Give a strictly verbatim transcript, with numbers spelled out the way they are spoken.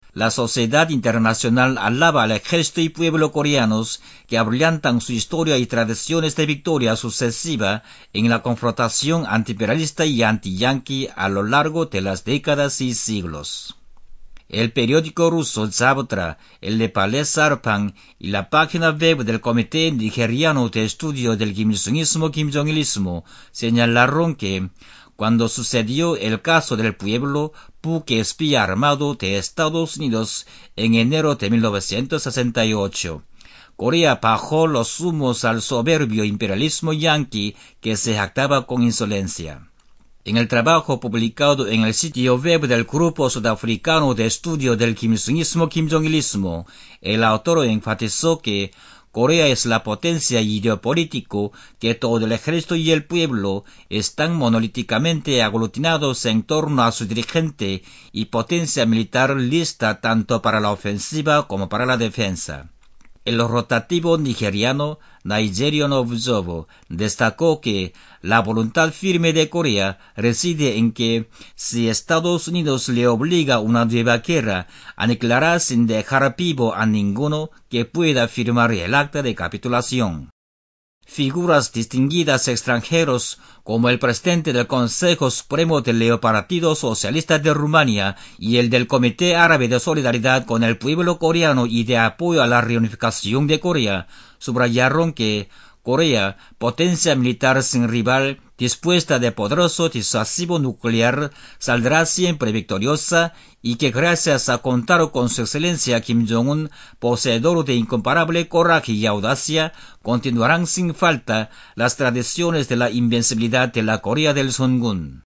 La sociedad internacional alaba al ejército y pueblo coreanos que abrillantan su historia y tradiciones de victoria sucesiva en la confrontación antiimperialista y anti-yanqui a lo largo de las décadas y siglos. El periódico ruso Zavtra, el nepalés Sarpan y la página web del Comité Nigeriano de Estudio del Kim-Il-sungismo Kim-Jong-ilismo señalaron que cuando sucedió el caso del pueblo buque espía armado de Estados Unidos en enero de mil novecientos sesenta y ocho, Corea bajó los humos al soberbio imperialismo yanqui que se jactaba con insolencia. En el trabajo publicado en el sitio web del Grupo Sudafricano de Estudio del Kim-Il-sungismo Kim-Jong-ilismo, el autor enfatizó que Corea es la potencia ideopolítico que todo el ejército y el pueblo están monolíticamente aglutinados en torno a su dirigente y potencia militar lista tanto para la ofensiva como para la defensa. El rotativo nigeriano Nigerian Observer destacó que la voluntad firme de Corea reside en que si Estados Unidos le obliga a una nueva guerra, aniquilará sin dejar vivo a ninguno que pueda firmar el acta de capitulación. Figuras distinguidas extranjeros como el presidente del Consejo Supremo del Partido Socialista de Rumania y el del Comité Árabe de Solidaridad con el pueblo coreano y de apoyo a la reunificación de Corea, subrayaron que Corea, potencia militar sin rival, dispuesta de poderoso disuasivo nuclear, saldrá siempre victoriosa y que gracias a contar con su excelencia Kim Jong-un, poseedor de incomparable coraje y audacia, continuarán sin falta las tradiciones de la invencibilidad de la Corea del Songun.